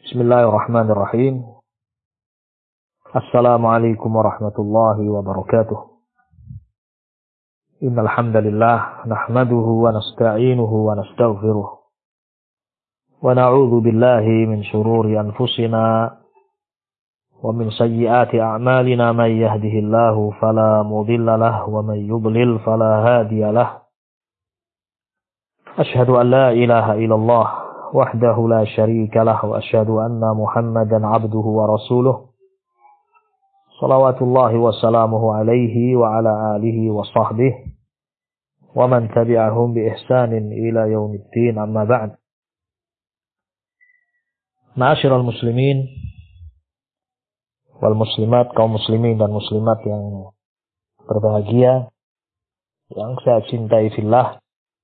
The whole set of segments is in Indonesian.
Bismillahirrahmanirrahim. Assalamualaikum warahmatullahi wabarakatuh. Innal hamdalillah nahmaduhu wa nasta'inuhu wa nastaghfiruh. Wa na'udzu billahi min shururi anfusina wa min sayyiati a'malina man yahdihillahu fala mudilla lahu wa man yudlil fala hadiya lahu. Asyhadu an la ilaha illallah wahdahu la syarika lah wa asyhadu anna Muhammadan abduhu wa rasuluh salawatullahi wa salamuhu alaihi wa ala alihi wa sahbihi wa man tabi'ahum bi ihsanin ila yaumiddin, amma ba'd. Ma'asyiral muslimin wal muslimat, kaum muslimin dan muslimat yang berbahagia, yang saya cintai fillah.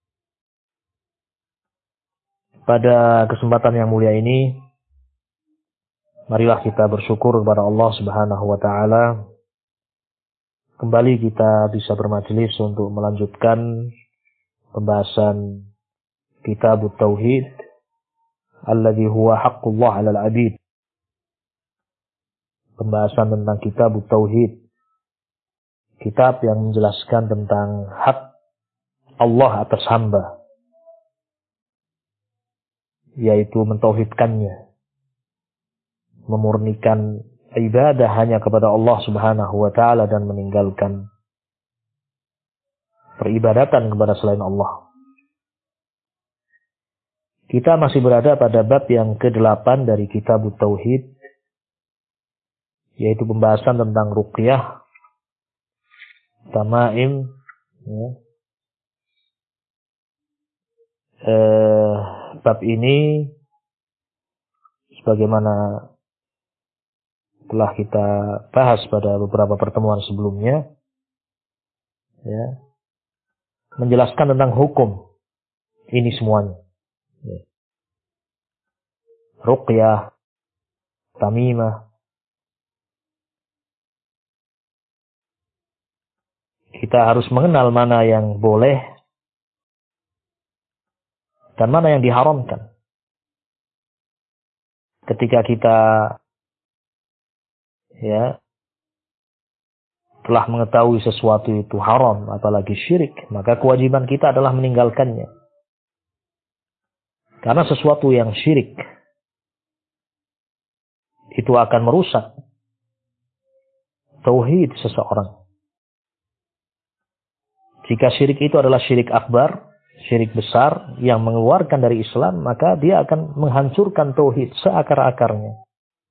Pada kesempatan yang mulia ini, marilah kita bersyukur kepada Allah Subhanahu wa taala. Kembali kita bisa bermajelis untuk melanjutkan pembahasan Kitab Tauhid alladzi huwa haqqullah 'alal 'abid. Pembahasan tentang Kitab Tauhid, kitab yang menjelaskan tentang hak Allah atas hamba, yaitu mentauhidkannya, memurnikan ibadah hanya kepada Allah Subhanahu wa taala dan meninggalkan peribadatan kepada selain Allah. Kita masih berada pada bab yang ke-8 dari Kitab Tauhid, yaitu pembahasan tentang ruqyah, tamaim, bab ini sebagaimana telah kita bahas pada beberapa pertemuan sebelumnya, menjelaskan tentang hukum ini semuanya. Ruqyah, tamimah. Kita harus mengenal mana yang boleh dan mana yang diharamkan. Ketika kita telah mengetahui sesuatu itu haram, apalagi syirik, maka kewajiban kita adalah meninggalkannya. Karena sesuatu yang syirik itu akan merusak tauhid seseorang. Jika syirik itu adalah syirik akbar, syirik besar yang mengeluarkan dari Islam, maka dia akan menghancurkan tauhid seakar-akarnya.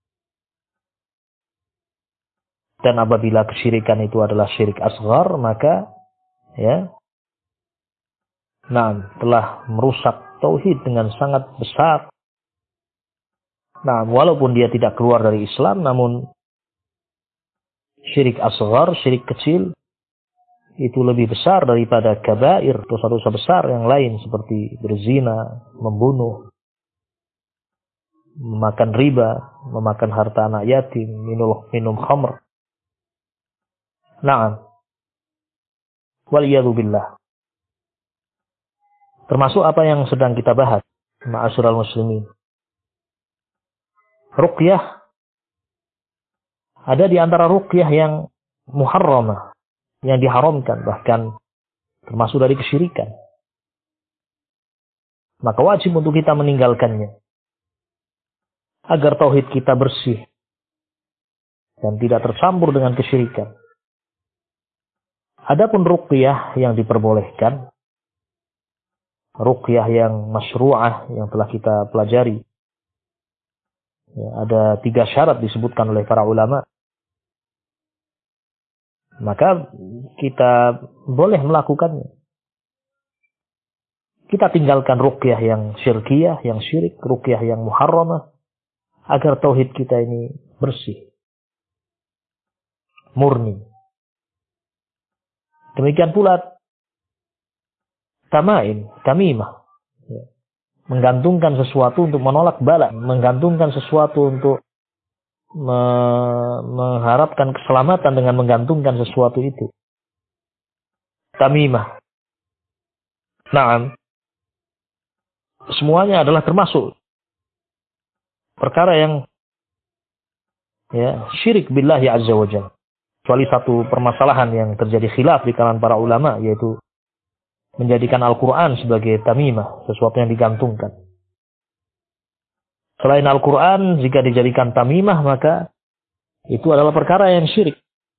Dan apabila kesyirikan itu adalah syirik asghar, maka telah merusak tauhid dengan sangat besar. Nah, walaupun dia tidak keluar dari Islam, namun syirik asghar, syirik kecil, itu lebih besar daripada kabair, dosa-dosa besar yang lain seperti berzina, membunuh, memakan riba, memakan harta anak yatim, minum khamr. Na'am. Waliyadu billah. Termasuk apa yang sedang kita bahas, ma'asyiral muslimin. Ruqyah, ada di antara ruqyah yang muharramah, yang diharamkan, bahkan termasuk dari kesyirikan. Maka wajib untuk kita meninggalkannya, agar tauhid kita bersih dan tidak tercampur dengan kesyirikan. Adapun ruqyah yang diperbolehkan, ruqyah yang masyru'ah yang telah kita pelajari, ada 3 syarat disebutkan oleh para ulama. Maka kita boleh melakukannya. Kita tinggalkan ruqyah yang syirkiyah, yang syirik, ruqyah yang muharramah, agar tauhid kita ini bersih, murni. Demikian pula tamimah, menggantungkan sesuatu untuk menolak bala, menggantungkan sesuatu untuk mengharapkan keselamatan dengan menggantungkan sesuatu itu. Tamimah. Naam. Semuanya adalah termasuk perkara yang syirik billahi azza wa jalla. Kecuali satu permasalahan yang terjadi khilaf di kalangan para ulama, yaitu menjadikan Al-Quran sebagai tamimah, sesuatu yang digantungkan. Selain Al-Quran, jika dijadikan tamimah, maka itu adalah perkara yang syirik.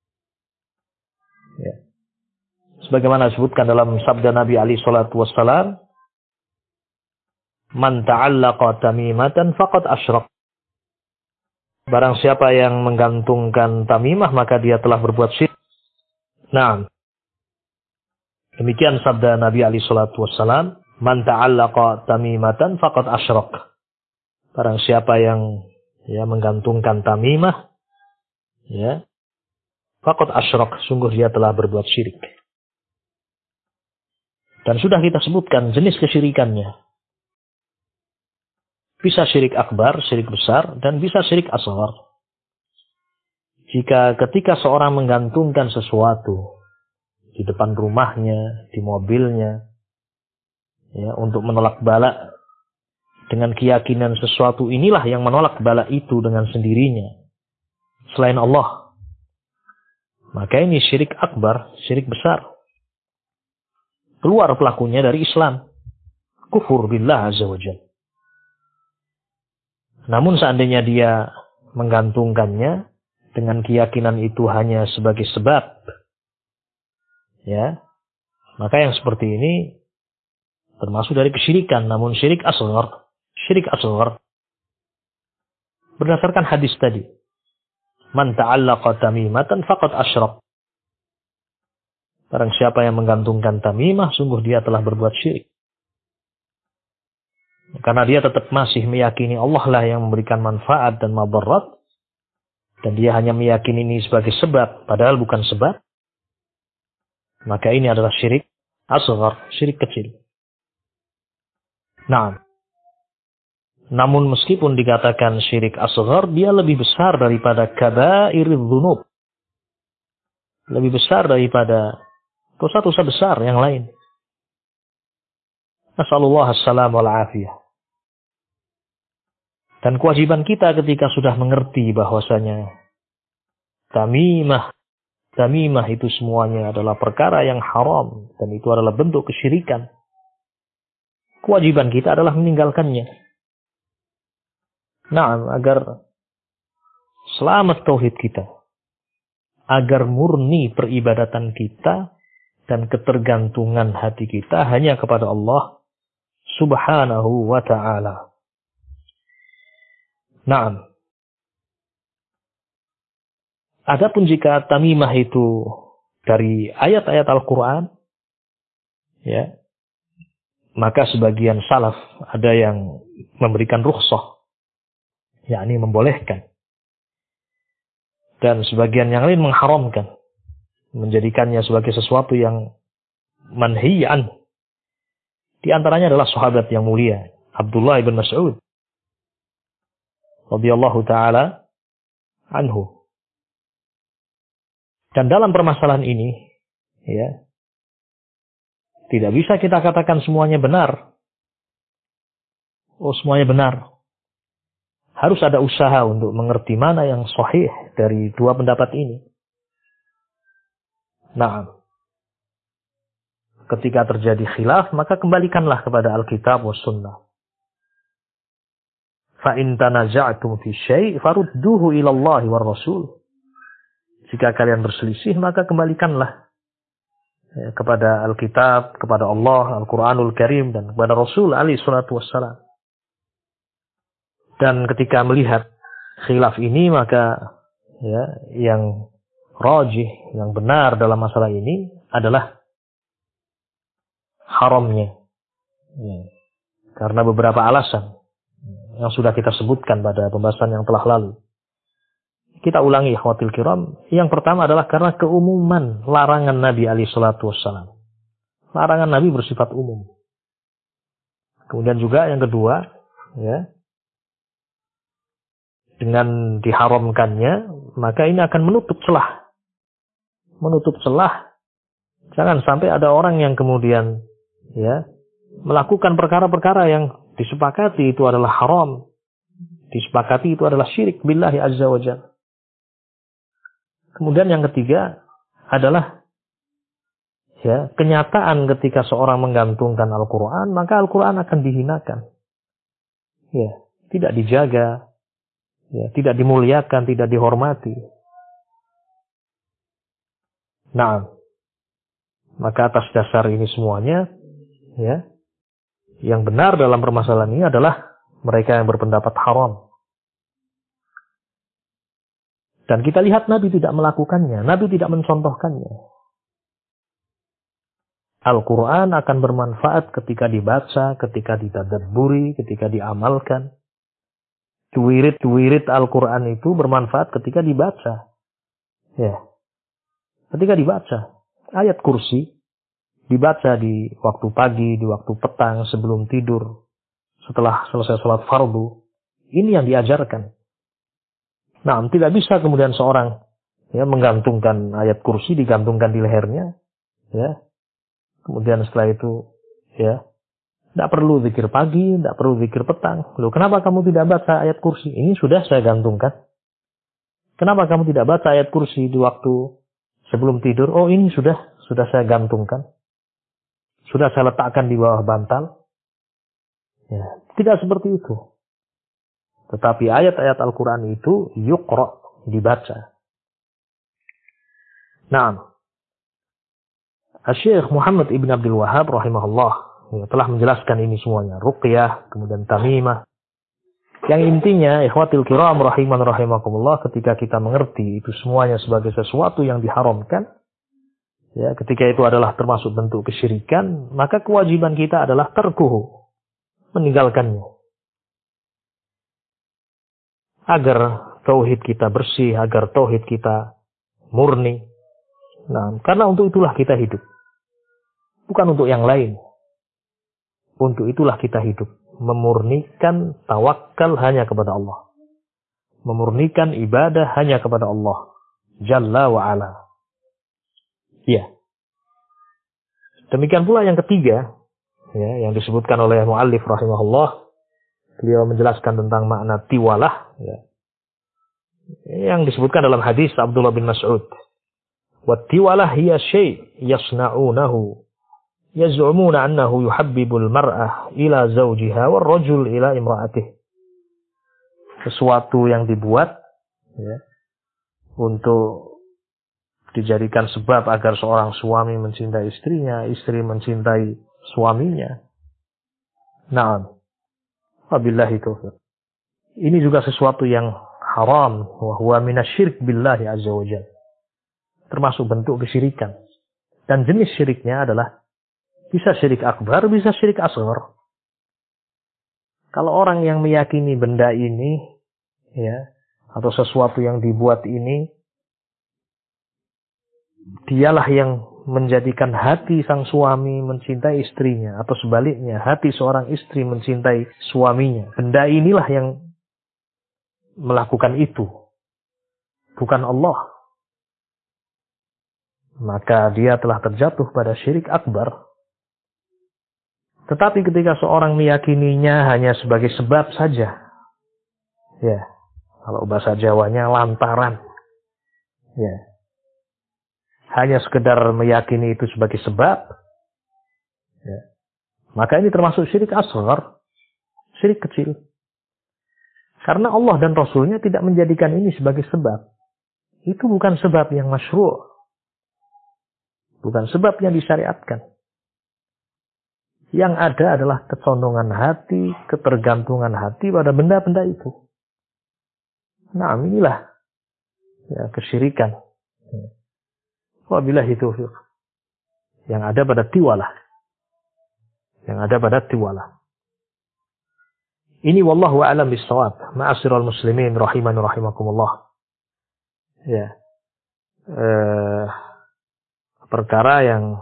Ya. Sebagaimana disebutkan dalam sabda Nabi alaihi salatu wassalam, "Man ta'allaqa tamimatan faqad asyrak." Barang siapa yang menggantungkan tamimah, maka dia telah berbuat syirik. Nah, demikian sabda Nabi alaihi salatu wassalam, "Man ta'allaqa tamimatan faqad asyrak." Barang siapa yang menggantungkan tamimah, faqad asyrak, sungguh dia telah berbuat syirik. Dan sudah kita sebutkan jenis kesyirikannya. Bisa syirik akbar, syirik besar, dan bisa syirik asghar. Jika ketika seorang menggantungkan sesuatu di depan rumahnya, di mobilnya, untuk menolak bala, dengan keyakinan sesuatu inilah yang menolak bala itu dengan sendirinya, selain Allah, maka ini syirik akbar, syirik besar. Keluar pelakunya dari Islam. Kufur billah azza wa jalla. Namun seandainya dia menggantungkannya dengan keyakinan itu hanya sebagai sebab, maka yang seperti ini termasuk dari kesyirikan. Namun syirik asghar berdasarkan hadis tadi, "Man ta'allaqa tamimatan faqad asyrak." Barang siapa yang menggantungkan tamimah, sungguh dia telah berbuat syirik. Karena dia tetap masih meyakini Allah lah yang memberikan manfaat dan madarat, dan dia hanya meyakini ini sebagai sebab, padahal bukan sebab, maka ini adalah syirik asghar, syirik kecil. Nah, namun meskipun dikatakan syirik asghar, dia lebih besar daripada kaba'irudz dzunub, lebih besar daripada dosa-dosa besar yang lain. Nasallallahu as-salam wal afiyah. Dan kewajiban kita ketika sudah mengerti bahwasanya tamimah itu semuanya adalah perkara yang haram dan itu adalah bentuk kesyirikan. Kewajiban kita adalah meninggalkannya. Nah, agar selamat tauhid kita, agar murni peribadatan kita dan ketergantungan hati kita hanya kepada Allah Subhanahu wa ta'ala. Naam. Adapun jika tamimah itu dari ayat-ayat Al-Quran, maka sebagian salaf ada yang memberikan rukhsah, yakni membolehkan. Dan sebagian yang lain mengharamkan, menjadikannya sebagai sesuatu yang manhiyan. Di antaranya adalah sahabat yang mulia, Abdullah bin Mas'ud radhiyallahu ta'ala anhu. Dan dalam permasalahan ini, tidak bisa kita katakan semuanya benar. Semuanya benar. Harus ada usaha untuk mengerti mana yang sahih dari dua pendapat ini. Nah, ketika terjadi khilaf, maka kembalikanlah kepada Alkitab wa Sunnah. فَإِن تَنَزَعْتُمْ فِي شَيْءٍ فَرُدُّوهُ إِلَى اللَّهِ وَالرَّسُولِ. Jika kalian berselisih, maka kembalikanlah kepada Alkitab, kepada Allah, Al-Quranul Karim, dan kepada Rasul alaihi salatu wassalam. Dan ketika melihat khilaf ini, maka yang rajih, yang benar dalam masalah ini adalah haramnya. Karena beberapa alasan yang sudah kita sebutkan pada pembahasan yang telah lalu. Kita ulangi, ikhwatil kiram. Yang pertama adalah karena keumuman larangan Nabi alaihi salatu wassalam. Larangan Nabi bersifat umum. Kemudian juga yang kedua, dengan diharamkannya, maka ini akan menutup celah. Menutup celah. Jangan sampai ada orang yang kemudian melakukan perkara-perkara yang disepakati itu adalah haram. disepakati itu adalah syirik billahi azza wa jalla. Kemudian yang ketiga adalah kenyataan ketika seorang menggantungkan Al-Quran, maka Al-Quran akan dihinakan. Tidak dijaga, tidak dimuliakan, tidak dihormati. Nah, maka atas dasar ini semuanya, yang benar dalam permasalahan ini adalah mereka yang berpendapat haram. Dan kita lihat Nabi tidak melakukannya, Nabi tidak mencontohkannya. Al-Quran akan bermanfaat ketika dibaca, ketika ditadabburi, ketika diamalkan. Wirid Al-Quran itu bermanfaat ketika dibaca. Ketika dibaca. Ayat kursi dibaca di waktu pagi, di waktu petang, sebelum tidur, setelah selesai sholat fardu. Ini yang diajarkan. Nah, tidak bisa kemudian seorang menggantungkan ayat kursi, digantungkan di lehernya. Kemudian setelah itu, tidak perlu zikir pagi, tidak perlu zikir petang. Loh, kenapa kamu tidak baca ayat kursi? Ini sudah saya gantungkan. Kenapa kamu tidak baca ayat kursi di waktu sebelum tidur? Oh, ini sudah saya gantungkan. Sudah saya letakkan di bawah bantal. Tidak seperti itu. Tetapi ayat-ayat Al-Quran itu yuqra, dibaca. Nah, Syekh Muhammad Ibn Abdul Wahhab rahimahullah telah menjelaskan ini semuanya. Ruqyah, kemudian tamimah. Yang intinya, ikhwatil kiram rahimakumullah, ketika kita mengerti itu semuanya sebagai sesuatu yang diharamkan, ketika itu adalah termasuk bentuk kesyirikan, maka kewajiban kita adalah tarkuhu, meninggalkannya. Agar tauhid kita bersih, agar tauhid kita murni. Nah, karena untuk itulah kita hidup. Bukan untuk yang lain. Untuk itulah kita hidup. Memurnikan tawakal hanya kepada Allah. Memurnikan ibadah hanya kepada Allah. Jalla wa'ala. Demikian pula yang ketiga, yang disebutkan oleh muallif rahimahullah. Beliau menjelaskan tentang makna tiwalah. Yang disebutkan dalam hadis Abdullah bin Mas'ud. Wat-tiwalah hiya syai' yasna'unahu. Yaz'umuna annahu yuhabbibul mar'ah ila zawjiha war rajul ila imra'atih. Sesuatu yang dibuat untuk dijadikan sebab agar seorang suami mencintai istrinya, istri mencintai suaminya. Na'am. Wabillahi taufiq. Ini juga sesuatu yang haram, wa huwa minasyirik billahi azza wajalla. Termasuk bentuk kesyirikan. Dan jenis syiriknya adalah bisa syirik akbar, bisa syirik asghar. Kalau orang yang meyakini benda ini, atau sesuatu yang dibuat ini, dialah yang menjadikan hati sang suami mencintai istrinya, atau sebaliknya, hati seorang istri mencintai suaminya. Benda inilah yang melakukan itu, bukan Allah. Maka dia telah terjatuh pada syirik akbar. Tetapi ketika seorang meyakininya hanya sebagai sebab saja, kalau bahasa Jawanya lantaran, hanya sekedar meyakini itu sebagai sebab, maka ini termasuk syirik asghar, syirik kecil. Karena Allah dan Rasulnya tidak menjadikan ini sebagai sebab. Itu bukan sebab yang masyru', bukan sebab yang disyariatkan. Yang ada adalah kecondongan hati, ketergantungan hati pada benda-benda itu. Nah, inilah kesyirikan. Wabillahi taufiq. Yang ada pada tiwalah. Yang ada pada tiwalah. Ini wallahu a'lam bis-shawab. Ma'asyiral muslimin rahimani rahimakumullah. Perkara yang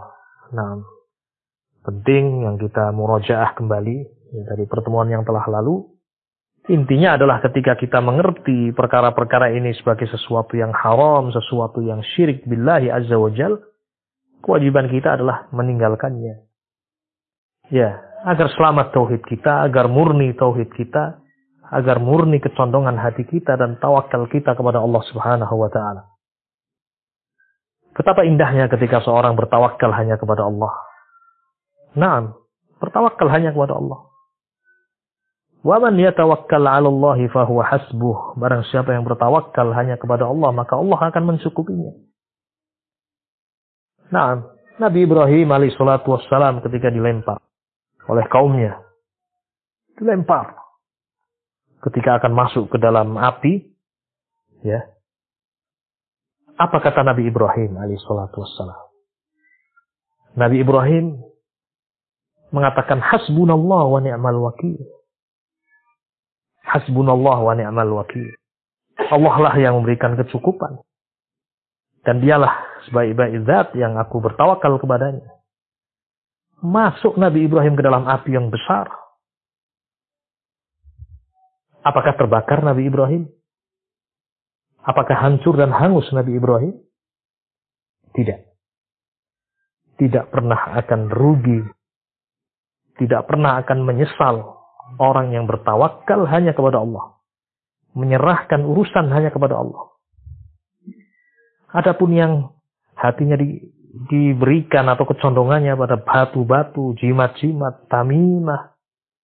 penting yang kita murajaah kembali dari pertemuan yang telah lalu. Intinya adalah ketika kita mengerti perkara-perkara ini sebagai sesuatu yang haram, sesuatu yang syirik billahi azza wa jal, kewajiban kita adalah meninggalkannya. Agar selamat tauhid kita, agar murni tauhid kita, agar murni kecondongan hati kita dan tawakal kita kepada Allah Subhanahu wa taala. Betapa indahnya ketika seorang bertawakal hanya kepada Allah. Naam, bertawakal hanya kepada Allah. Wa man yatawakkal 'ala Allah fa huwa hasbuh. Barang siapa yang bertawakal hanya kepada Allah, maka Allah akan mencukupinya. Naam, Nabi Ibrahim alaihi salatu wassalam ketika dilempar oleh kaumnya, dilempar ketika akan masuk ke dalam api, ya. Apa kata Nabi Ibrahim alaihi salatu wassalam? Nabi Ibrahim mengatakan hasbunallah wa ni'mal wakil. Hasbunallah wa ni'mal wakil. Allah lah yang memberikan kecukupan. Dan dialah sebaik-baik zat yang aku bertawakal kepadanya. Masuk Nabi Ibrahim ke dalam api yang besar. Apakah terbakar Nabi Ibrahim? Apakah hancur dan hangus Nabi Ibrahim? Tidak. Tidak pernah akan rugi. Tidak pernah akan menyesal orang yang bertawakal hanya kepada Allah. Menyerahkan urusan hanya kepada Allah. Adapun yang hatinya diberikan atau kecondongannya pada batu-batu, jimat-jimat, tamimah,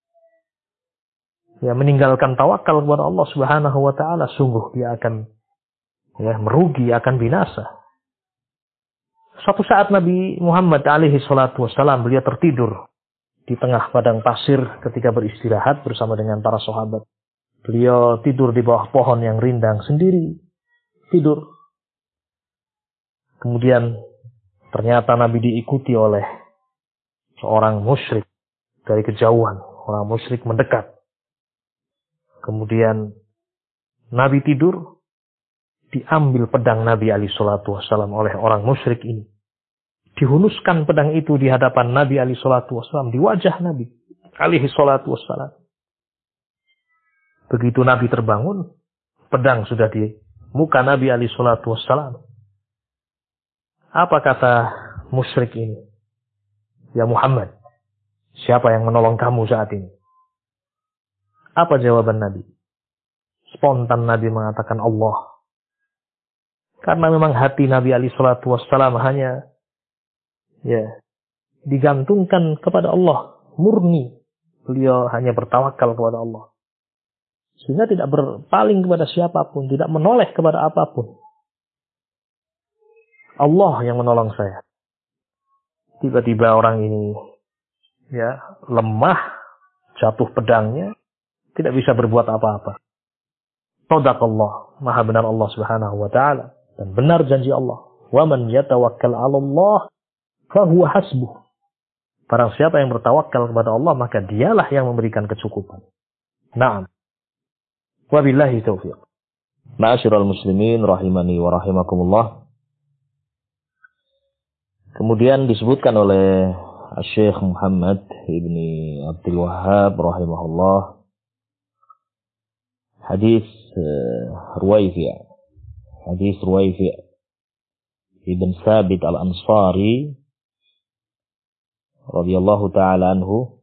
ya, meninggalkan tawakal kepada Allah Subhanahu wa taala, sungguh dia akan merugi, akan binasa. Suatu saat Nabi Muhammad alaihi salatu wassalam, beliau tertidur di tengah padang pasir ketika beristirahat bersama dengan para sahabat. Beliau tidur di bawah pohon yang rindang sendiri. Tidur. Kemudian ternyata Nabi diikuti oleh seorang musyrik dari kejauhan. Orang musyrik mendekat. Kemudian Nabi tidur, diambil pedang Nabi alaihi salatu wassalam oleh orang musyrik ini. Dihunuskan pedang itu di hadapan Nabi alaihi salatu wassalam, di wajah Nabi alaihi salatu wassalam. Begitu Nabi terbangun, pedang sudah di muka Nabi alaihi salatu wassalam. Apa kata musyrik ini? Ya Muhammad, siapa yang menolong kamu saat ini? Apa jawaban Nabi? Spontan Nabi mengatakan Allah. Karena memang hati Nabi alaihi salatu wassalam hanya digantungkan kepada Allah, murni. Beliau hanya bertawakal kepada Allah. Sehingga tidak berpaling kepada siapapun, tidak menoleh kepada apapun. Allah yang menolong saya. Tiba-tiba orang ini lemah, jatuh pedangnya, tidak bisa berbuat apa-apa. Shadaqallah, maha benar Allah Subhanahu wa taala, dan benar janji Allah. Wa man yatawakkal 'ala Allah fahuwa hasbuh. Barang siapa yang bertawakal kepada Allah, maka dialah yang memberikan kecukupan. Naam. Wabillahi taufiq. Ma'asyiral muslimin rahimani wa rahimakumullah. Kemudian disebutkan oleh Syekh Muhammad ibni Abdul Wahhab rahimahullah hadis Ruwayfi' ibn Thabit al-Ansari radhiyallahu ta'ala anhu,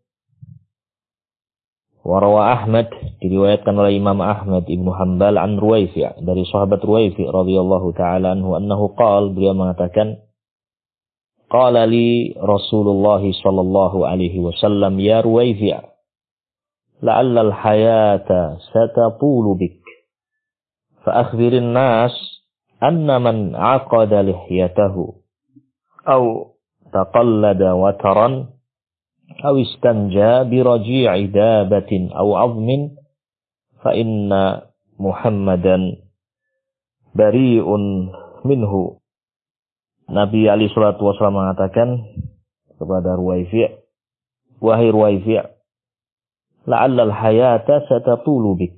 wa rawa Ahmad, diriwayatkan oleh Imam Ahmad Ibnu Hanbal an Ruwayfi' dari sahabat Ruwayfi' radhiyallahu ta'ala anhu, annahu qala, beliau mengatakan, qala li Rasulullah sallallahu alaihi wasallam, ya Ruwayfi' la'alla al-hayata satatulu bik fa akhbirin nas anna man 'aqada lihyatahu aw taqallada wataran aw istanja biraji'i dabatin aw 'azmin fa inna Muhammadan bari'un minhu. Nabi alaihi salatu wasallam mengatakan kepada Ruwayfi', wahai Ruwayfi', la'alla al-hayata satatulu bik,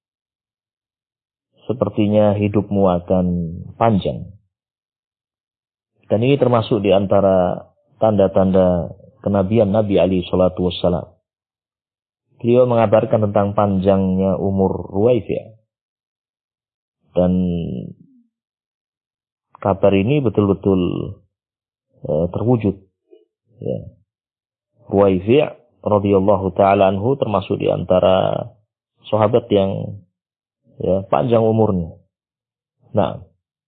sepertinya hidupmu akan panjang. Dan ini termasuk di antara tanda-tanda kenabian Nabi alaihi salatu wassalam. Beliau mengabarkan tentang panjangnya umur Ruwayfi'. Dan kabar ini betul-betul terwujud. Ruwayfi' radhiyallahu ta'ala anhu termasuk di antara sahabat yang panjang umurnya. Nah,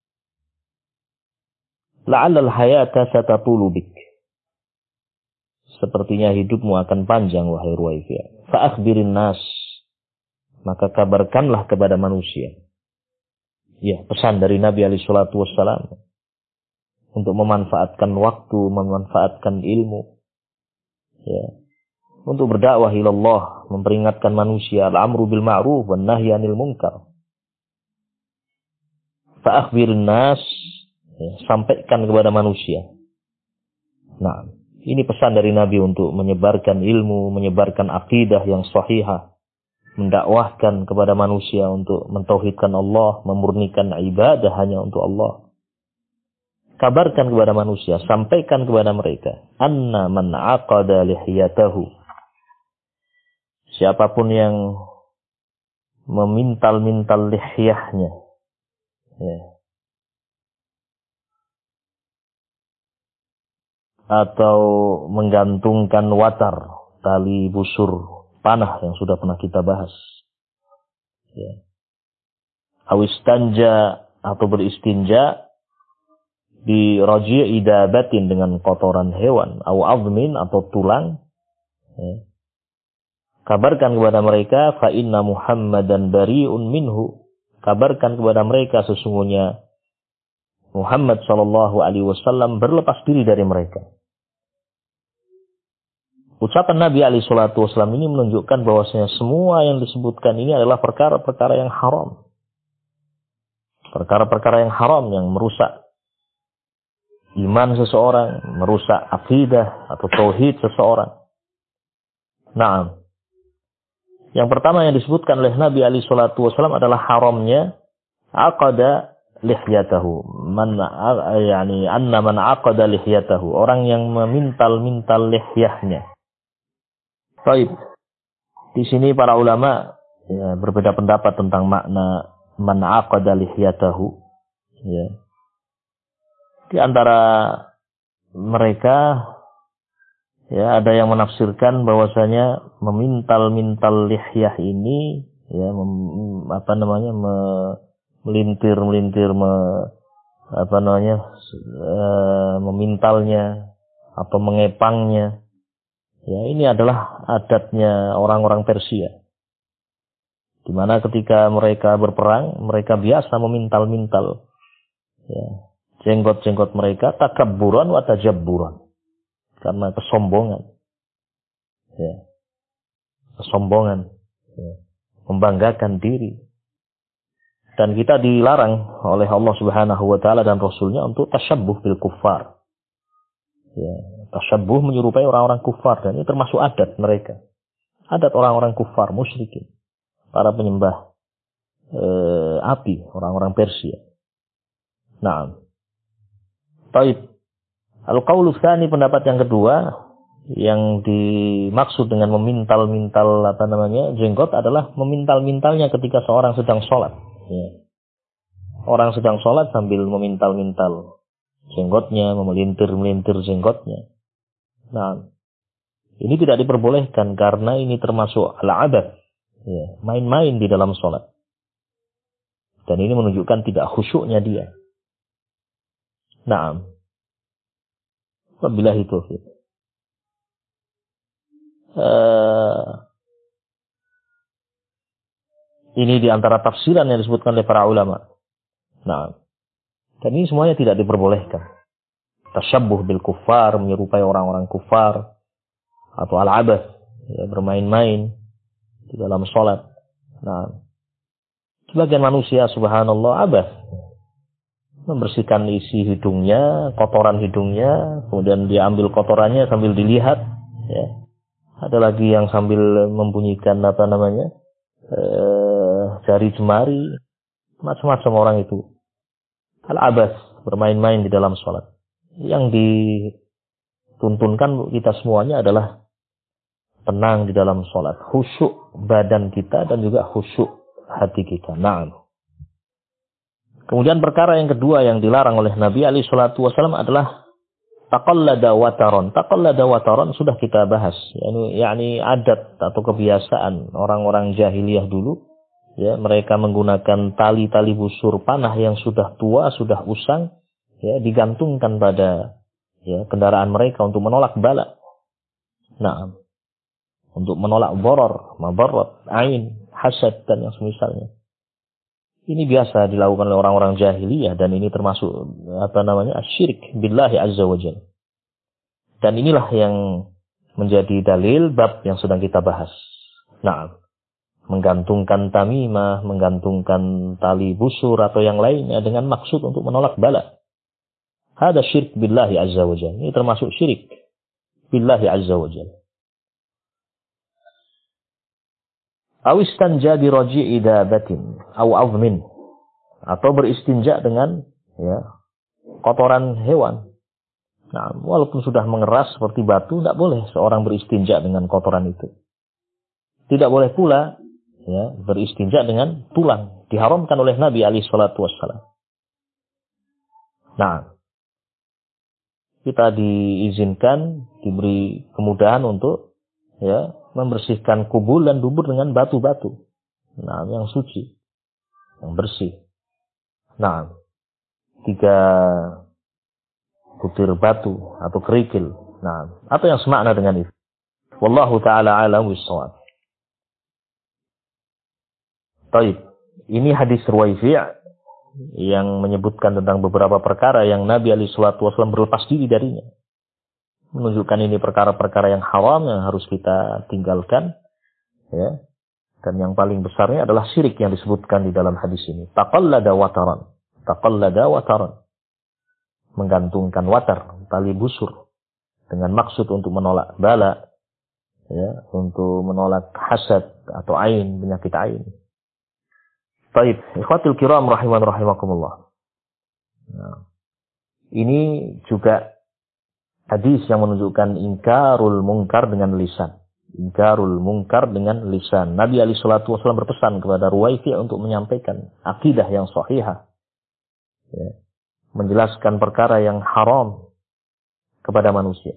la'allal hayata satatulu bik. Sepertinya hidupmu akan panjang, wahai Ruwaifiyah. Fa'akhbirin nas. Maka kabarkanlah kepada manusia. Ya, pesan dari Nabi alaihi salatu wassalam. Untuk memanfaatkan waktu, memanfaatkan ilmu. Ya. Untuk berdakwah ilallah, memperingatkan manusia. Al-amru bil ma'ruf, wan nahyi 'anil munkar. Fa'akhbirin nas. Ya, sampaikan kepada manusia. Nah, ini pesan dari Nabi untuk menyebarkan ilmu, menyebarkan akidah yang sahihah, mendakwahkan kepada manusia untuk mentauhidkan Allah, memurnikan ibadah hanya untuk Allah. Kabarkan kepada manusia, sampaikan kepada mereka, anna man aqada lihiyatahu. Siapapun yang memintal-mintal lihyahnya, ya, atau menggantungkan watar, tali busur panah yang sudah pernah kita bahas. Ya. Awistanja atau beristinja di raji'i dabatin dengan kotoran hewan, aw azmin atau tulang. Ya. Kabarkan kepada mereka fa inna Muhammadan bari'un minhu. Kabarkan kepada mereka sesungguhnya Muhammad sallallahu alaihi wasallam berlepas diri dari mereka. Ucapan Nabi alaihi salatu wasallam ini menunjukkan bahwasanya semua yang disebutkan ini adalah perkara-perkara yang haram. Perkara-perkara yang haram yang merusak iman seseorang, merusak akidah atau tauhid seseorang. Nah, yang pertama yang disebutkan oleh Nabi alaihi salatu wasallam adalah haramnya aqada lihyatahu. Anna man aqada lihyatahu, orang yang memintal-mintal lihyahnya. Baik. Di sini para ulama berbeda pendapat tentang makna man aqada lihyatahu. Ya. Di antara mereka ada yang menafsirkan bahwasanya memintal-mintal lihyah ini melintir-melintir memintalnya atau mengepangnya. Ya, ini adalah adatnya orang-orang Persia. Di mana ketika mereka berperang, mereka biasa memintal-mintal jenggot-jenggot mereka, takabburan wa tajabburan. Karena kesombongan. Ya. Kesombongan. Ya. Membanggakan diri. Dan kita dilarang oleh Allah Subhanahu wa taala dan Rasulnya untuk tasyabbuh bil kuffar. Ya, tasyabbuh menyerupai orang-orang kufar, dan ini termasuk adat mereka. Adat orang-orang kufar, musyrikin, para penyembah api, orang-orang Persia. Nah, taib. Al-qaulu tsani, pendapat yang kedua, yang dimaksud dengan memintal-mintal jenggot adalah memintal-mintalnya ketika seorang sedang sholat. Ya. Orang sedang sholat sambil memintal-mintal jenggotnya, memelintir-melintir jenggotnya. Nah, ini tidak diperbolehkan karena ini termasuk al-'abats, main-main di dalam sholat. Dan ini menunjukkan tidak khusyuknya dia. Nah, wabillahi taufiq. Ini di antara tafsiran yang disebutkan oleh para ulama. Nah, dan ini semuanya tidak diperbolehkan. Tasyabbuh bil kuffar, menyerupai orang-orang kufar, atau al-'abats, bermain-main di dalam sholat. Nah, sebagian manusia subhanallah abas, membersihkan isi hidungnya, kotoran hidungnya, kemudian dia ambil kotorannya sambil dilihat. Ya. Ada lagi yang sambil membunyikan jari jemari, macam-macam orang itu. Al-'abats, bermain-main di dalam sholat. Yang dituntunkan kita semuanya adalah tenang di dalam sholat. Khusyuk badan kita dan juga khusyuk hati kita. Nah. Kemudian perkara yang kedua yang dilarang oleh Nabi alaihi salatu wasallam adalah Taqallada wataron. Taqallada wataron sudah kita bahas. Yani adat atau kebiasaan orang-orang jahiliyah dulu. Ya, mereka menggunakan tali-tali busur panah yang sudah tua, sudah usang. Ya, digantungkan pada kendaraan mereka untuk menolak bala. Nah, untuk menolak boror, mabarat, ain, hasad, dan yang semisalnya. Ini biasa dilakukan oleh orang-orang jahiliyah dan ini termasuk syirik billahi azza wa jalla. Dan inilah yang menjadi dalil bab yang sedang kita bahas. Nah, menggantungkan tamimah, menggantungkan tali busur atau yang lainnya dengan maksud untuk menolak bala. Hada syirik billahi azza wa jalla. Ini termasuk syirik billahi azza wa jalla. Awistan jadi roji'i dabatin au azmin, atau beristinja dengan kotoran hewan. Nah, walaupun sudah mengeras seperti batu, tidak boleh seorang beristinja dengan kotoran itu. Tidak boleh pula beristinja dengan tulang. Diharamkan oleh Nabi alaihi salatu wassalam. Nah, kita diizinkan, diberi kemudahan untuk membersihkan kubul dan dubur dengan batu-batu. Nah, yang suci, yang bersih. Nah, 3 butir batu atau kerikil. Nah, atau yang semakna dengan itu. Wallahu ta'ala a'lam bissawab. Baik, ini hadis Ruwaifi' yang menyebutkan tentang beberapa perkara yang Nabi alaihi salatu wasallam berlepas diri darinya. Menunjukkan ini perkara-perkara yang haram yang harus kita tinggalkan. Ya. Dan yang paling besarnya adalah syirik yang disebutkan di dalam hadis ini. Taqallada wataran. Taqallada wataran. Menggantungkan watar, tali busur. Dengan maksud untuk menolak bala. Ya, untuk menolak hasad atau ain, penyakit ain. Baik, ikhwatul kiram rahimakumullah. Nah, ini juga hadis yang menunjukkan ingkarul mungkar dengan lisan. Ingkarul mungkar dengan lisan. Nabi alaihi salatu wasallam berpesan kepada Ruwaifi' untuk menyampaikan akidah yang sahihah. Ya. Menjelaskan perkara yang haram kepada manusia.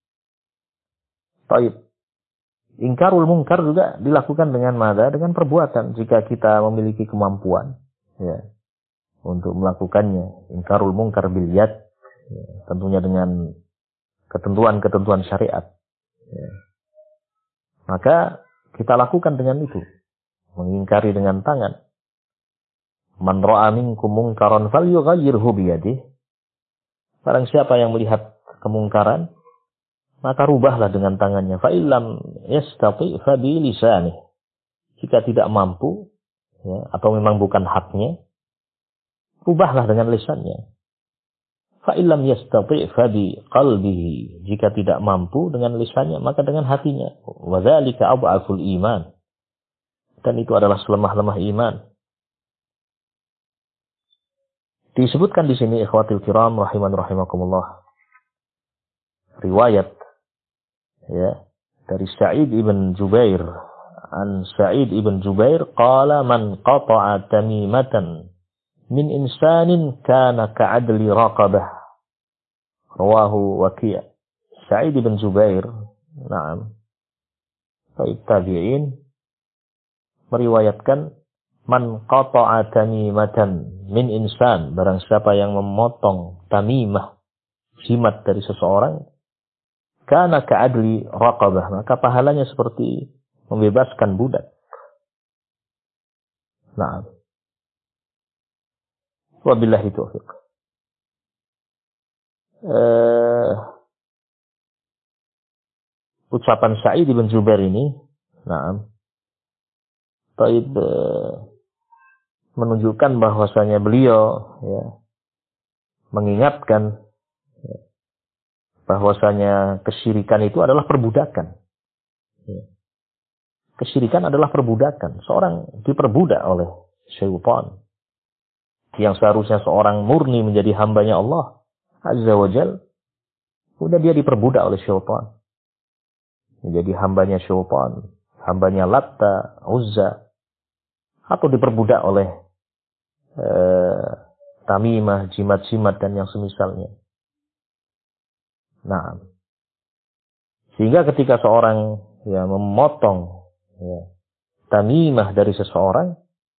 Baik. Ingkarul mungkar juga dilakukan dengan mada, dengan perbuatan. Jika kita memiliki kemampuan untuk melakukannya. Ingkarul mungkar bil yad. Tentunya dengan ketentuan-ketentuan syariat. Maka kita lakukan dengan itu. Mengingkari dengan tangan. Man ra'a minkum munkaran falyughayyirhu biyadihi. Barang siapa yang melihat kemungkaran, maka rubahlah dengan tangannya. Fa illam yastati' fa bi lisanihi. Jika tidak mampu atau memang bukan haknya, rubahlah dengan lisannya. Fa'illam yastati' fa bi qalbihi. Jika tidak mampu dengan lisannya, maka dengan hatinya. Wa dzalika adhaful iman. Dan itu adalah selemah-lemah iman. Disebutkan di sini ikhwatul kiram rahimakumullah. Riwayat dari Sa'id ibn Jubair. An Sa'id ibn Jubair qala man qata'a tamimatan min insanin kana ka'adli raqabah. Rawahu Waki'. Sa'id bin Jubair, tabi'in, meriwayatkan man qata'a tamimatan min insan, barang siapa yang memotong tamimah, jimat dari seseorang, kana ka'adli raqabah, maka pahalanya seperti membebaskan budak. Wabillahi taufiq. Ucapan Sa'id bin Jubair ini menunjukkan bahwasanya beliau mengingatkan bahwasanya kesyirikan itu adalah perbudakan. Kesyirikan adalah perbudakan. Seorang diperbudak oleh syaitan. Yang seharusnya seorang murni menjadi hambanya Allah Azza wa Jal, udah dia diperbudak oleh syaitan. Menjadi hambanya syaitan, hambanya Latta, Uzza, atau diperbudak oleh tamimah, jimat-jimat dan yang semisalnya. Nah, sehingga ketika seorang memotong tamimah dari seseorang,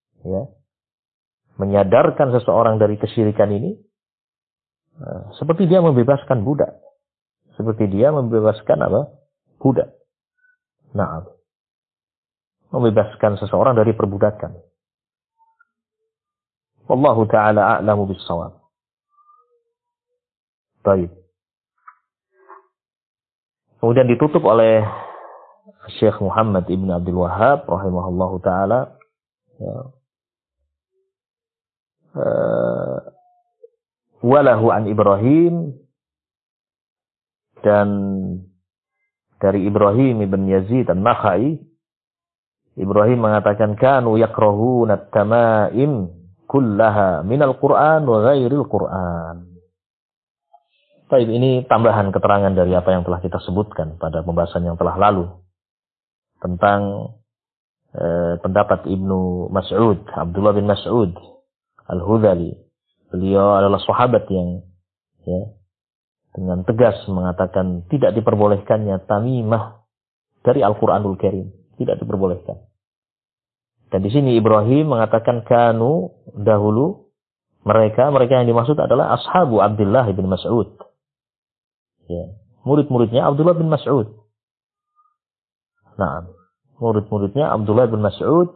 menyadarkan seseorang dari kesyirikan ini, seperti dia membebaskan budak. Seperti dia membebaskan budak. Nah, membebaskan seseorang dari perbudakan. Wallahu ta'ala a'lamu bis-shawab. Baik. Kemudian ditutup oleh Syekh Muhammad Ibn Abdul Wahhab rahimahullahu ta'ala. Walahu an Ibrahim, dan dari Ibrahim ibn Yazid an-Nakhai, Ibrahim mengatakan kanu yakrahuna at-tamaim kullaha minal Qur'an wa ghairil Qur'an. Baik, ini tambahan keterangan dari apa yang telah kita sebutkan pada pembahasan yang telah lalu tentang pendapat Ibnu Mas'ud, Abdullah bin Mas'ud Al-Hudhali. Beliau adalah sahabat yang dengan tegas mengatakan tidak diperbolehkannya tamimah dari Al-Quranul Karim. Tidak diperbolehkan. Dan di sini Ibrahim mengatakan kanu, dahulu mereka yang dimaksud adalah ashabu Abdullah bin Mas'ud. Murid-muridnya Abdullah bin Mas'ud. Nah, murid-muridnya Abdullah bin Mas'ud.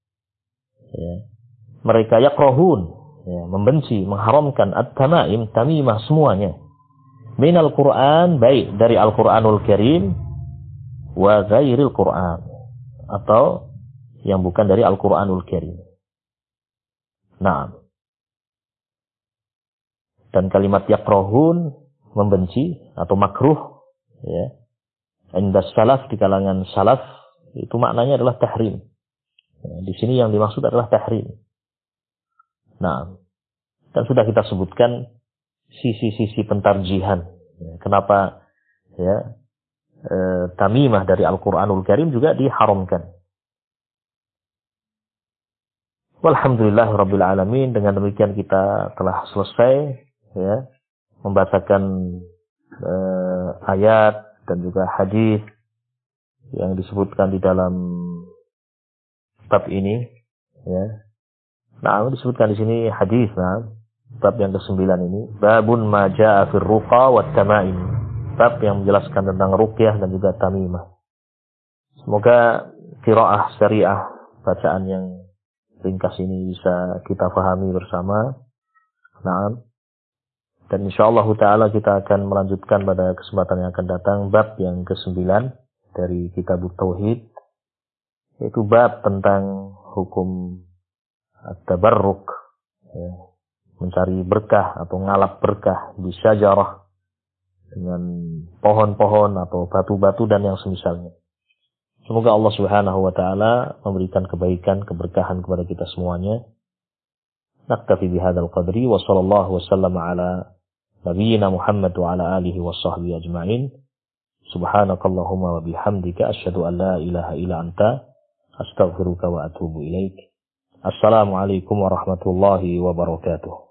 Mereka yakrahun, membenci, mengharamkan at-tamaim, tamimah semuanya. Minal Qur'an, baik dari Al-Quranul Karim, wa ghairil Qur'an, atau yang bukan dari Al-Quranul Karim. Nah, dan kalimat yakrahun, membenci atau makruh, inda salaf, di kalangan salaf, itu maknanya adalah tahrim. Di sini yang dimaksud adalah tahrim. Nah, dan sudah kita sebutkan sisi-sisi pentarjihan. Kenapa tamimah dari Al-Quranul Karim juga diharamkan. Walhamdulillahirabbil alamin. Dengan demikian kita telah selesai membacakan ayat dan juga hadis yang disebutkan di dalam bab ini. Nah, disebutkan di sini hadis, bab yang ke-9 ini, babun ma jaa'a fir ruqa wat tamaim. Bab yang menjelaskan tentang ruqyah dan juga tamimah. Semoga qiraah syariah, bacaan yang ringkas ini bisa kita pahami bersama. Nah, dan insyaallah taala kita akan melanjutkan pada kesempatan yang akan datang bab yang ke-9 dari kitab Tauhid, yaitu bab tentang hukum at-tabarruk, mencari berkah atau ngalap berkah di syajarah dengan pohon-pohon atau batu-batu dan yang semisalnya. Semoga Allah Subhanahu wa taala memberikan kebaikan, keberkahan kepada kita semuanya. Naktafi bihadzal qadri wa sallallahu wasallam ala nabiyyina Muhammad wa ala alihi wa sahbihi ajma'in. Subhanakallahumma wa bihamdika asyhadu an la ilaha illa anta astaghfiruka wa atubu ilaik. Assalamualaikum warahmatullahi wabarakatuh.